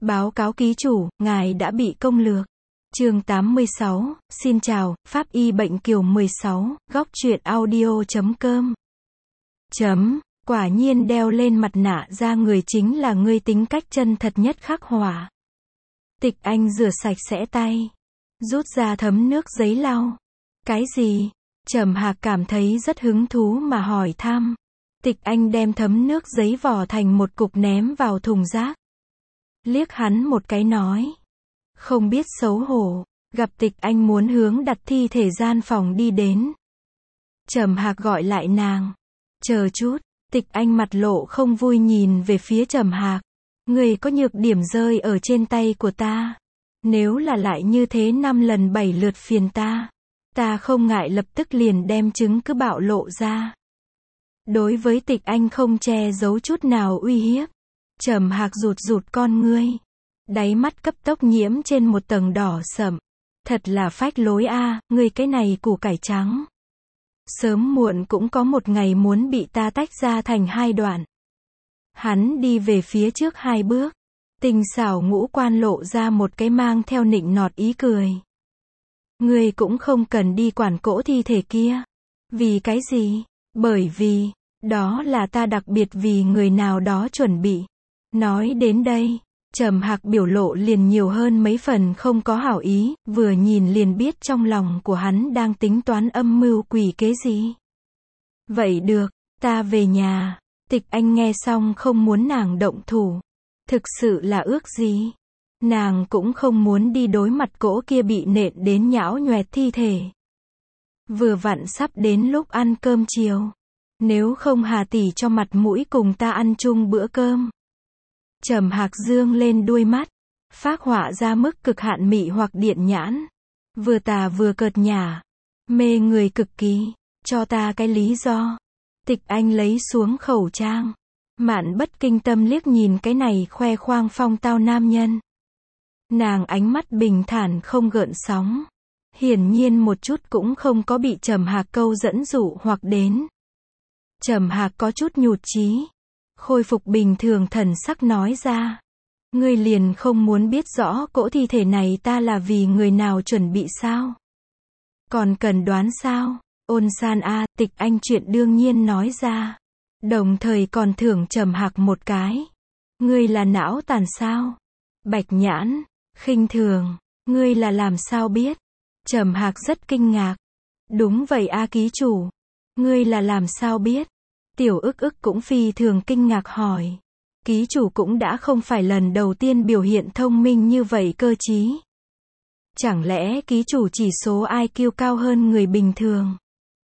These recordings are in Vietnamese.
Báo cáo ký chủ, ngài đã bị công lược. Chương 86, xin chào, Pháp y bệnh kiều 16, góc truyện audio.com. Quả nhiên đeo lên mặt nạ ra người chính là ngươi, tính cách chân thật nhất khắc họa. Tịch Anh rửa sạch sẽ tay, rút ra thấm nước giấy lau. Cái gì? Trầm Hạc cảm thấy rất hứng thú mà hỏi thăm. Tịch Anh đem thấm nước giấy vò thành một cục ném vào thùng rác. Liếc hắn một cái nói. Không biết xấu hổ. Gặp Tịch Anh muốn hướng đặt thi thể gian phòng đi đến. Trầm Hạc gọi lại nàng. Chờ chút. Tịch Anh mặt lộ không vui nhìn về phía Trầm Hạc. Người có nhược điểm rơi ở trên tay của ta. Nếu là lại như thế 5 lần 7 lượt phiền ta không ngại lập tức liền đem chứng cứ bạo lộ ra. Đối với Tịch Anh không che giấu chút nào uy hiếp. Trầm Hạc rụt con ngươi. Đáy mắt cấp tốc nhiễm trên một tầng đỏ sậm. Thật là phách lối a, ngươi cái này củ cải trắng. Sớm muộn cũng có một ngày muốn bị ta tách ra thành hai đoạn. Hắn đi về phía trước 2 bước. Tinh xảo ngũ quan lộ ra một cái mang theo nịnh nọt ý cười. Ngươi cũng không cần đi quản cỗ thi thể kia. Vì cái gì? Bởi vì, đó là ta đặc biệt vì người nào đó chuẩn bị. Nói đến đây, Trầm Hạc biểu lộ liền nhiều hơn mấy phần không có hảo ý, vừa nhìn liền biết trong lòng của hắn đang tính toán âm mưu quỷ kế gì. Vậy được, ta về nhà. Tịch Anh nghe xong không muốn nàng động thủ. Thực sự là ước gì? Nàng cũng không muốn đi đối mặt cỗ kia bị nện đến nhão nhoẹt thi thể. Vừa vặn sắp đến lúc ăn cơm chiều. Nếu không Hà tỷ cho mặt mũi cùng ta ăn chung bữa cơm. Trầm Hạc dương lên đuôi mắt, phác họa ra mức cực hạn mị hoặc điện nhãn. Vừa tà vừa cợt nhả, mê người cực kỳ, cho ta cái lý do. Tịch Anh lấy xuống khẩu trang, Mạn bất kinh tâm liếc nhìn cái này khoe khoang phong tao nam nhân. Nàng ánh mắt bình thản không gợn sóng, hiển nhiên một chút cũng không có bị Trầm Hạc câu dẫn dụ hoặc đến. Trầm Hạc có chút nhụt chí, khôi phục bình thường thần sắc nói ra. Ngươi liền không muốn biết rõ cỗ thi thể này ta là vì người nào chuẩn bị sao? Còn cần đoán sao? Ôn san a, Tịch Anh chuyện đương nhiên nói ra. Đồng thời còn thưởng Trầm Hạc một cái. Ngươi là não tàn sao? Bạch nhãn, khinh thường, ngươi là làm sao biết? Trầm Hạc rất kinh ngạc. Đúng vậy a ký chủ. Ngươi là làm sao biết? Tiểu ức cũng phi thường kinh ngạc hỏi. Ký chủ cũng đã không phải lần đầu tiên biểu hiện thông minh như vậy cơ chí. Chẳng lẽ ký chủ chỉ số IQ cao hơn người bình thường?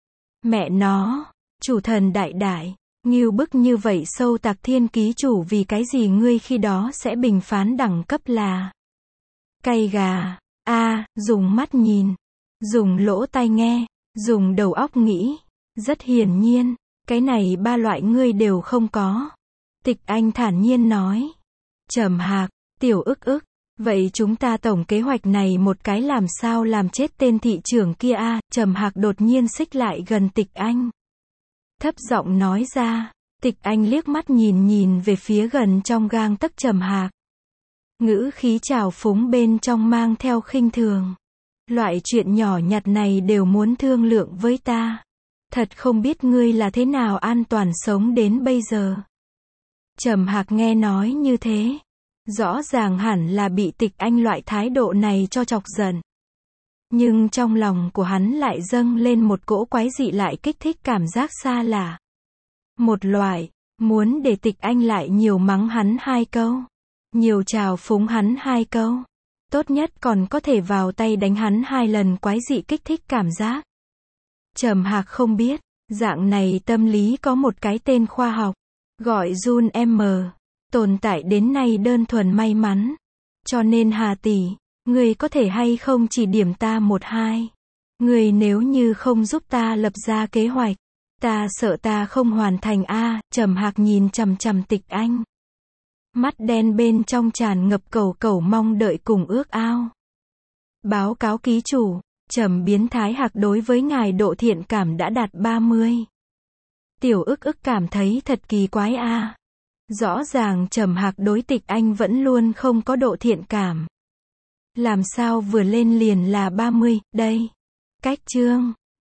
Mẹ nó, chủ thần đại đại, ngưu bức như vậy sâu tạc thiên ký chủ vì cái gì ngươi khi đó sẽ bình phán đẳng cấp là cay gà. Dùng mắt nhìn, dùng lỗ tai nghe, dùng đầu óc nghĩ. Rất hiển nhiên, cái này 3 loại ngươi đều không có. Tịch Anh thản nhiên nói. Trầm Hạc, tiểu ức, vậy chúng ta tổng kế hoạch này một cái làm sao làm chết tên thị trưởng kia a? Trầm Hạc đột nhiên xích lại gần Tịch Anh. Thấp giọng nói ra. Tịch Anh liếc mắt nhìn về phía gần trong gang tấc Trầm Hạc. Ngữ khí trào phúng bên trong mang theo khinh thường. Loại chuyện nhỏ nhặt này đều muốn thương lượng với ta. Thật không biết ngươi là thế nào an toàn sống đến bây giờ. Trầm Hạc nghe nói như thế. Rõ ràng hẳn là bị Tịch Anh loại thái độ này cho chọc giận. Nhưng trong lòng của hắn lại dâng lên một cỗ quái dị lại kích thích cảm giác xa lạ. Một loại, muốn để Tịch Anh lại nhiều mắng hắn 2 câu. Nhiều trào phúng hắn 2 câu. Tốt nhất còn có thể vào tay đánh hắn 2 lần quái dị kích thích cảm giác. Trầm Hạc không biết, dạng này tâm lý có một cái tên khoa học, gọi Jun M. Tồn tại đến nay đơn thuần may mắn. Cho nên Hà tỷ, ngươi có thể hay không chỉ điểm ta 1-2. Ngươi nếu như không giúp ta lập ra kế hoạch, ta sợ ta không hoàn thành a. Trầm Hạc nhìn chằm chằm Tịch Anh. Mắt đen bên trong tràn ngập cầu mong đợi cùng ước ao. Báo cáo ký chủ, Trầm biến thái Hạc đối với ngài độ thiện cảm đã đạt 30. Tiểu ức cảm thấy thật kỳ quái a. Rõ ràng Trầm Hạc đối Tịch Anh vẫn luôn không có độ thiện cảm. Làm sao vừa lên liền là 30, đây. Cách chương